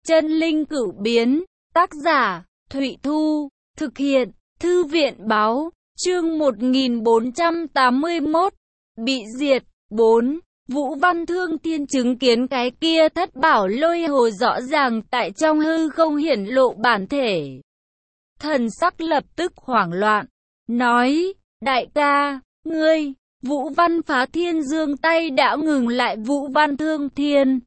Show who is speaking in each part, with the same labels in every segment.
Speaker 1: Chân linh cửu biến, tác giả, Thụy Thu, thực hiện, Thư viện báo, chương 1481, bị diệt, 4. Vũ Văn Thương Thiên chứng kiến cái kia thất bảo lôi hồ rõ ràng tại trong hư không hiển lộ bản thể. Thần sắc lập tức hoảng loạn, nói, đại ca, ngươi, Vũ Văn Phá Thiên giương tay đã ngừng lại Vũ Văn Thương Thiên.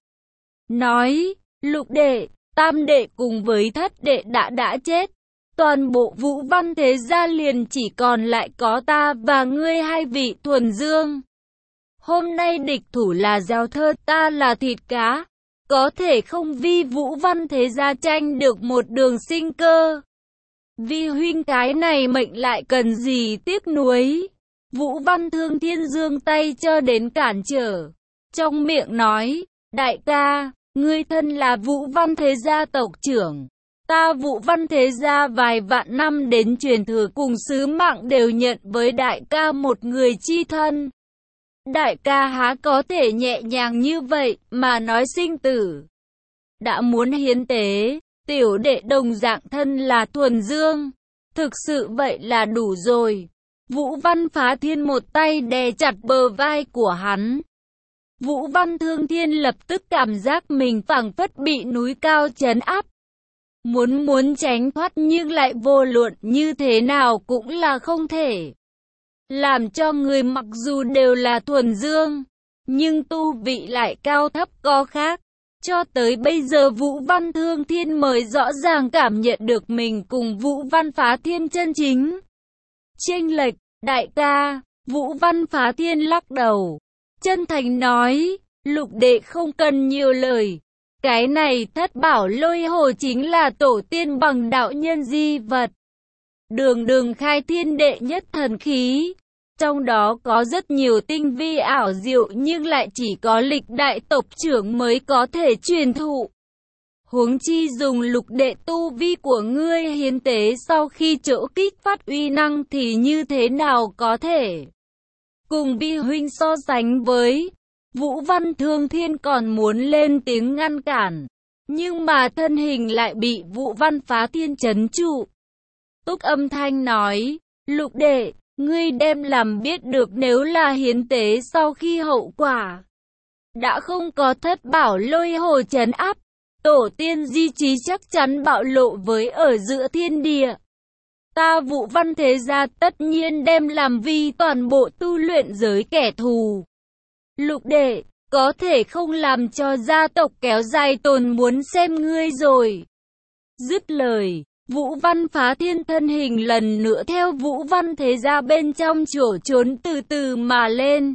Speaker 1: Nói, lục đệ, tam đệ cùng với thất đệ đã chết. Toàn bộ Vũ Văn thế gia liền chỉ còn lại có ta và ngươi hai vị thuần dương. Hôm nay địch thủ là Giao Thơ, ta là thịt cá. Có thể không vì Vũ Văn thế gia tranh được một đường sinh cơ. Vì huynh cái này mệnh lại cần gì tiếc nuối. Vũ Văn Thương Thiên giương tay cho đến cản trở. Trong miệng nói, đại ca, ngươi thân là Vũ Văn thế gia tộc trưởng. Ta Vũ Văn thế gia vài vạn năm đến truyền thừa cùng sứ mạng đều nhận với đại ca một người chi thân. Đại ca há có thể nhẹ nhàng như vậy mà nói sinh tử. Đã muốn hiến tế, tiểu đệ đồng dạng thân là thuần dương. Thực sự vậy là đủ rồi. Vũ Văn Phá Thiên một tay đè chặt bờ vai của hắn. Vũ Văn Thương Thiên lập tức cảm giác mình phảng phất bị núi cao trấn áp. Muốn tránh thoát nhưng lại vô luận như thế nào cũng là không thể. Làm cho người mặc dù đều là thuần dương, nhưng tu vị lại cao thấp có khác. Cho tới bây giờ Vũ Văn Thương Thiên mới rõ ràng cảm nhận được mình cùng Vũ Văn Phá Thiên chân chính chênh lệch. Đại ca, Vũ Văn Phá Thiên lắc đầu, chân thành nói, lục đệ không cần nhiều lời. Cái này thất bảo lôi hồ chính là tổ tiên bằng đạo nhân di vật. Đường khai thiên đệ nhất thần khí. Trong đó có rất nhiều tinh vi ảo diệu nhưng lại chỉ có lịch đại tộc trưởng mới có thể truyền thụ. Huống chi dùng lục đệ tu vi của ngươi hiến tế sau khi chỗ kích phát uy năng thì như thế nào có thể cùng vi huynh so sánh với. Vũ Văn Thương Thiên còn muốn lên tiếng ngăn cản, nhưng mà thân hình lại bị Vũ Văn Phá Thiên trấn trụ. Túc âm thanh nói, lục đệ, ngươi đem làm biết được nếu là hiến tế sau khi hậu quả đã không có thất bảo lôi hồ trấn áp, tổ tiên di trí chắc chắn bạo lộ với ở giữa thiên địa. Ta Vũ Văn thế gia tất nhiên đem làm vi toàn bộ tu luyện giới kẻ thù. Lục đệ, có thể không làm cho gia tộc kéo dài tồn muốn xem ngươi rồi. Dứt lời, Vũ Văn Phá Thiên thân hình lần nữa theo Vũ Văn thế gia bên trong chỗ trốn từ từ mà lên.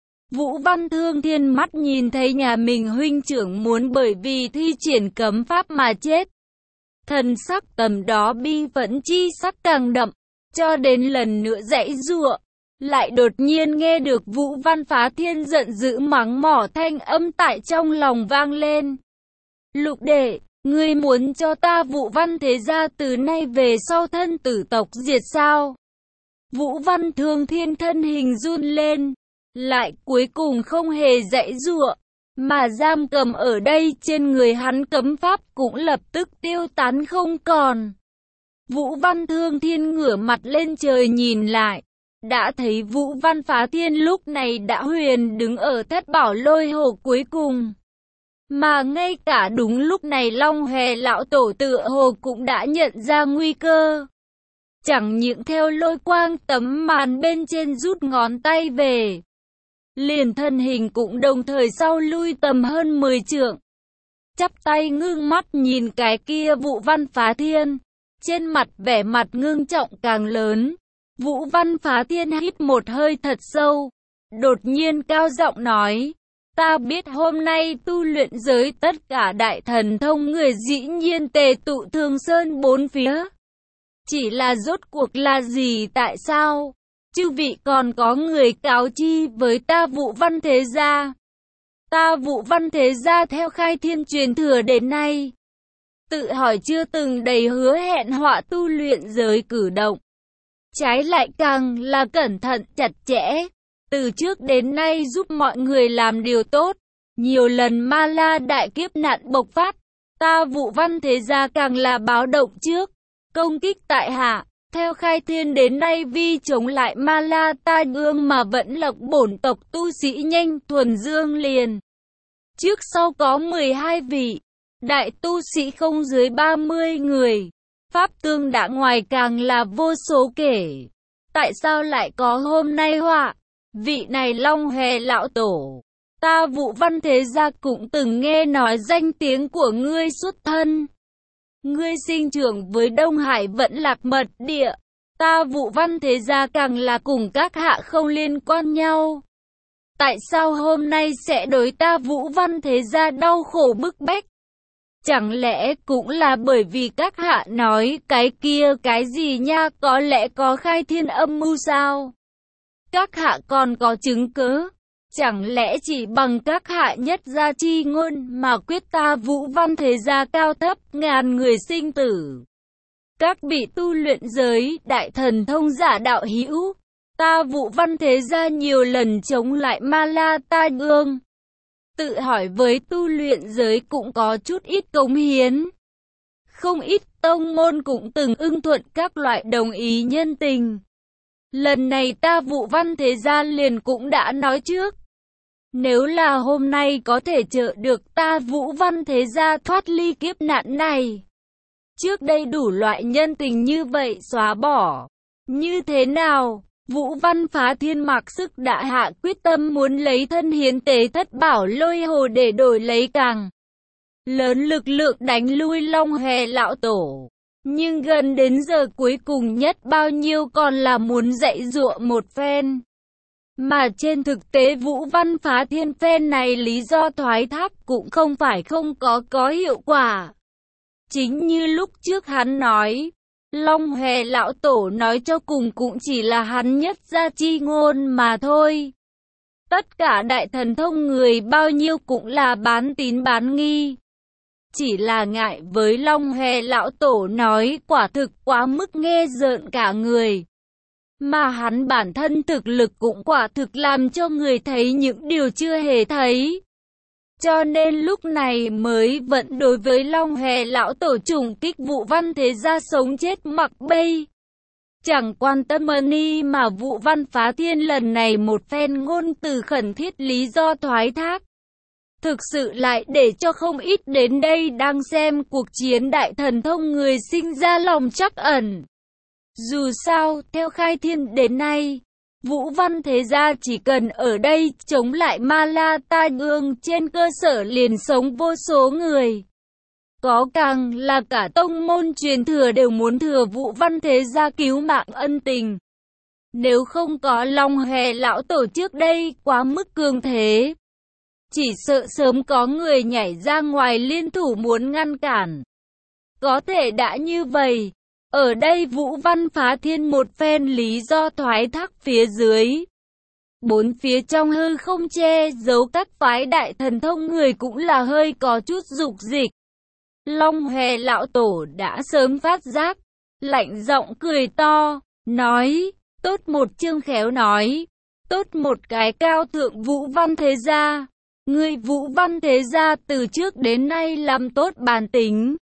Speaker 1: Vũ Văn Thương Thiên mắt nhìn thấy nhà mình huynh trưởng muốn bởi vì thi triển cấm pháp mà chết. Thần sắc tầm đó bi phẫn chi sắc càng đậm, cho đến lần nữa giãy giụa, lại đột nhiên nghe được Vũ Văn Phá Thiên giận dữ mắng mỏ thanh âm tại trong lòng vang lên. Lục đệ, ngươi muốn cho ta Vũ Văn thế gia từ nay về sau thân tử tộc diệt sao? Vũ Văn Thương Thiên thân hình run lên, lại cuối cùng không hề giãy giụa, mà giam cầm ở đây trên người hắn cấm pháp cũng lập tức tiêu tán không còn. Vũ Văn Thương Thiên ngửa mặt lên trời nhìn lại, đã thấy Vũ Văn Phá Thiên lúc này đã huyền đứng ở thất bảo lôi hồ cuối cùng. Mà ngay cả đúng lúc này Long Hề lão tổ tựa hồ cũng đã nhận ra nguy cơ. Chẳng những theo lôi quang tấm màn bên trên rút ngón tay về, liền thân hình cũng đồng thời sau lui tầm hơn 10 trượng. Chắp tay ngưng mắt nhìn cái kia Vũ Văn Phá Thiên, trên mặt vẻ mặt ngưng trọng càng lớn. Vũ Văn Phá Thiên hít một hơi thật sâu, đột nhiên cao giọng nói, ta biết hôm nay tu luyện giới tất cả đại thần thông người dĩ nhiên tề tụ Thường Sơn bốn phía. Chỉ là rốt cuộc là gì tại sao? Chư vị còn có người cáo chi với ta Vũ Văn thế gia. Ta Vũ Văn thế gia theo khai thiên truyền thừa đến nay, tự hỏi chưa từng đầy hứa hẹn họa tu luyện giới cử động. Trái lại càng là cẩn thận chặt chẽ, từ trước đến nay giúp mọi người làm điều tốt. Nhiều lần ma la đại kiếp nạn bộc phát, Ta Vũ Văn Thế Gia càng là báo động trước, công kích tại hạ. Theo khai thiên đến nay vì chống lại Ma La Tai Ương mà vẫn lộc bổn tộc tu sĩ nhanh thuần dương liền. Trước sau có 12 vị, đại tu sĩ không dưới 30 người. Pháp tương đã ngoài càng là vô số kể. Tại sao lại có hôm nay họa? Vị này Long Hòe lão tổ. Ta Vũ Văn Thế Gia cũng từng nghe nói danh tiếng của ngươi xuất thân. Ngươi sinh trưởng với Đông Hải Vẫn Lạc Mật Địa. Ta Vũ Văn Thế Gia càng là cùng các hạ không liên quan nhau. Tại sao hôm nay sẽ đối ta Vũ Văn Thế Gia đau khổ bức bách? Chẳng lẽ cũng là bởi vì các hạ nói cái kia cái gì nha, có lẽ có khai thiên âm mưu sao? Các hạ còn có chứng cứ? Chẳng lẽ chỉ bằng các hạ nhất gia chi ngôn mà quyết ta Vũ Văn Thế Gia cao thấp ngàn người sinh tử? Các vị tu luyện giới đại thần thông giả đạo hữu, ta Vũ Văn Thế Gia nhiều lần chống lại Ma La Tai Ương. Tự hỏi với tu luyện giới cũng có chút ít cống hiến. Không ít tông môn cũng từng ưng thuận các loại đồng ý nhân tình. Lần này ta Vũ Văn Thế Gia liền cũng đã nói trước. Nếu là hôm nay có thể trợ được ta Vũ Văn Thế Gia thoát ly kiếp nạn này. Trước đây đủ loại nhân tình như vậy xóa bỏ. Như thế nào? Vũ Văn Phá Thiên mặc sức đã hạ quyết tâm muốn lấy thân hiến tế thất bảo lôi hồ để đổi lấy càng lớn lực lượng đánh lui Long Hòe lão tổ. Nhưng gần đến giờ cuối cùng nhất bao nhiêu còn là muốn dạy dụa một phen. Mà trên thực tế Vũ Văn Phá Thiên phen này lý do thoái thác cũng không phải không có hiệu quả. Chính như lúc trước hắn nói, Long Hòe lão tổ nói cho cùng cũng chỉ là hắn nhất gia chi ngôn mà thôi. Tất cả đại thần thông người bao nhiêu cũng là bán tín bán nghi. Chỉ là ngại với Long Hòe lão tổ nói quả thực quá mức nghe rợn cả người. Mà hắn bản thân thực lực cũng quả thực làm cho người thấy những điều chưa hề thấy. Cho nên lúc này mới vẫn đối với Long Hòe lão tổ trùng kích Vũ Văn Thế Gia sống chết mặc bay. Chẳng quan tâm ni mà Vũ Văn Phá Thiên lần này một phen ngôn từ khẩn thiết lý do thoái thác. Thực sự lại để cho không ít đến đây đang xem cuộc chiến đại thần thông người sinh ra lòng trắc ẩn. Dù sao, theo khai thiên đến nay, Vũ Văn Thế Gia chỉ cần ở đây chống lại Ma La Tai Ương trên cơ sở liền sống vô số người. Có càng là cả tông môn truyền thừa đều muốn thừa Vũ Văn Thế Gia cứu mạng ân tình. Nếu không có Long Hòe lão tổ trước đây quá mức cường thế, chỉ sợ sớm có người nhảy ra ngoài liên thủ muốn ngăn cản. Có thể đã như vậy. Ở đây Vũ Văn Phá Thiên một phen lý do thoái thác phía dưới. Bốn phía trong hư không che giấu các phái đại thần thông người cũng là hơi có chút dục dịch. Long Hòe lão tổ đã sớm phát giác, lạnh giọng cười to, nói, tốt một chương khéo nói, tốt một cái cao thượng Vũ Văn Thế Gia. Người Vũ Văn Thế Gia từ trước đến nay làm tốt bản tính.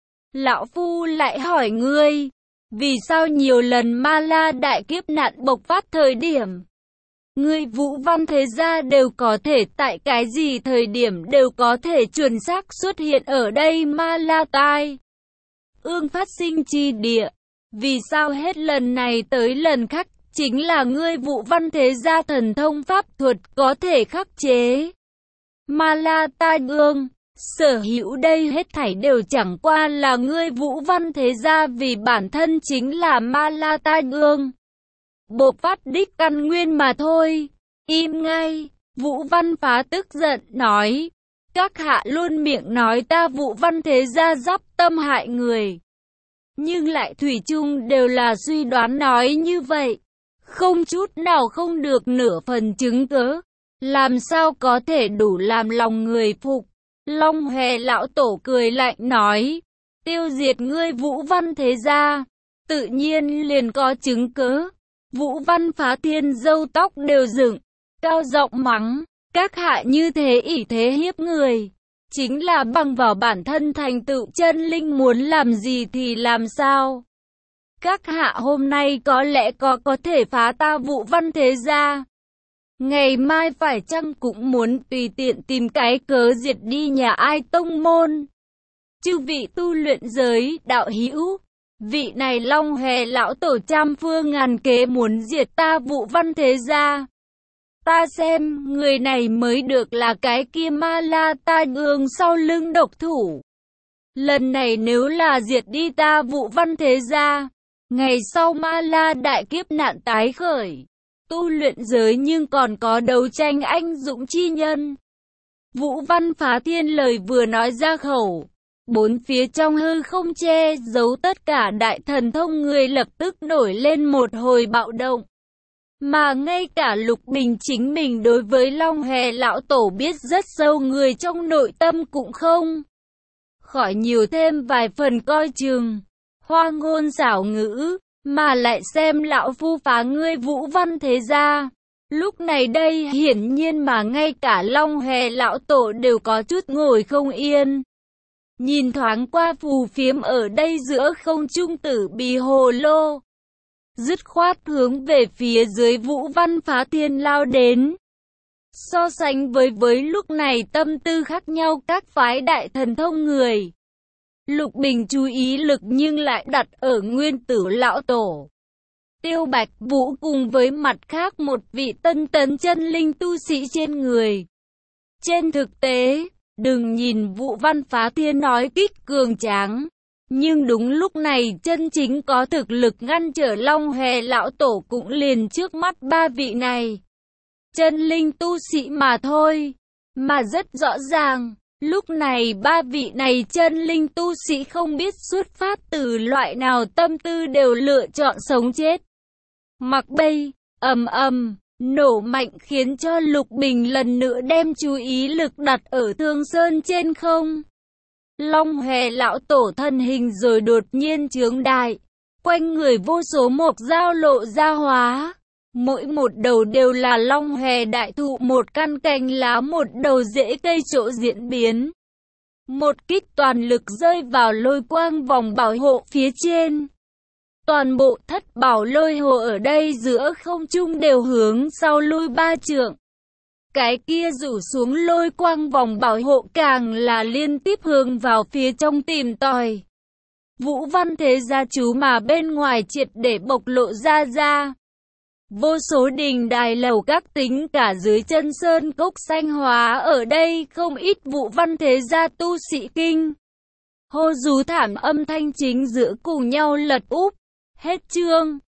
Speaker 1: Lão Phu lại hỏi ngươi, vì sao nhiều lần Ma La đại kiếp nạn bộc phát thời điểm, ngươi Vũ Văn Thế Gia đều có thể tại cái gì thời điểm đều có thể chuẩn xác xuất hiện ở đây Ma La Tai Ương phát sinh chi địa, vì sao hết lần này tới lần khác chính là ngươi Vũ Văn Thế Gia thần thông pháp thuật có thể khắc chế Ma La Tai Ương. Sở hữu đây hết thảy đều chẳng qua là ngươi Vũ Văn Thế Gia vì bản thân chính là Ma La Tai Ương. Bộc phát đích căn nguyên mà thôi. Im ngay, Vũ Văn Phá tức giận nói. Các hạ luôn miệng nói ta Vũ Văn Thế Gia dắp tâm hại người. Nhưng lại thủy chung đều là suy đoán nói như vậy. Không chút nào không được nửa phần chứng cứ. Làm sao có thể đủ làm lòng người phục. Long Hòe lão tổ cười lạnh nói, tiêu diệt ngươi Vũ Văn Thế Gia, tự nhiên liền có chứng cứ. Vũ Văn Phá Thiên râu tóc đều dựng, cao giọng mắng, các hạ như thế ỷ thế hiếp người, chính là bằng vào bản thân thành tựu chân linh, muốn làm gì thì làm sao. Các hạ hôm nay có lẽ có thể phá ta Vũ Văn thế gia. Ngày mai phải chăng cũng muốn tùy tiện tìm cái cớ diệt đi nhà ai tông môn. Chư vị tu luyện giới đạo hữu, vị này Long Hòe lão tổ trăm phương ngàn kế muốn diệt ta Vũ Văn thế gia. Ta xem, người này mới được là cái kia Ma La Ta Ương sau lưng độc thủ. Lần này nếu là diệt đi ta Vũ Văn thế gia, ngày sau Ma La đại kiếp nạn tái khởi, tu luyện giới nhưng còn có đấu tranh anh dũng chi nhân. Vũ Văn Phá Thiên lời vừa nói ra khẩu, bốn phía trong hư không che giấu tất cả đại thần thông người lập tức nổi lên một hồi bạo động. Mà ngay cả Lục Bình chính mình đối với Long Hòe lão tổ biết rất sâu, người trong nội tâm cũng không khỏi nhiều thêm vài phần coi chừng, hoa ngôn xảo ngữ, mà lại xem lão phu phá ngươi Vũ Văn thế gia. Lúc này đây hiển nhiên mà ngay cả Long Hòe lão tổ đều có chút ngồi không yên. Nhìn thoáng qua phù phiếm ở đây giữa không trung tử bì hồ lô, dứt khoát hướng về phía dưới Vũ Văn Phá Thiên lao đến. So sánh với lúc này tâm tư khác nhau các phái đại thần thông người, Lục Bình chú ý lực nhưng lại đặt ở Nguyên Tử lão tổ, Tiêu Bạch Vũ cùng với mặt khác một vị tân tấn chân linh tu sĩ trên người. Trên thực tế, đừng nhìn Vũ Văn Phá Thiên nói kích cường tráng, nhưng đúng lúc này chân chính có thực lực ngăn trở Long Hòe lão tổ cũng liền trước mắt ba vị này. Chân linh tu sĩ mà thôi. Mà rất rõ ràng, lúc này ba vị này chân linh tu sĩ không biết xuất phát từ loại nào tâm tư đều lựa chọn sống chết. Mặc bay, ầm ầm, nổ mạnh khiến cho Lục Bình lần nữa đem chú ý lực đặt ở Thương Sơn trên không. Long Hòe lão tổ thân hình rồi đột nhiên chướng đại, quanh người vô số mộc dao lộ ra hóa, mỗi một đầu đều là Long Hòe đại thụ, một căn cành lá, một đầu rễ cây chỗ diễn biến. Một kích toàn lực rơi vào lôi quang vòng bảo hộ phía trên. Toàn bộ thất bảo lôi hồ ở đây giữa không trung đều hướng sau lui 3 trượng. Cái kia rủ xuống lôi quang vòng bảo hộ càng là liên tiếp hướng vào phía trong tìm tòi. Vũ Văn thế gia chú mà bên ngoài triệt để bộc lộ ra. Vô số đình đài lầu các tính cả dưới chân sơn cốc xanh hóa ở đây không ít Vũ Văn thế gia tu sĩ kinh hô rú thảm, âm thanh chính giữa cùng nhau lật úp. Hết chương.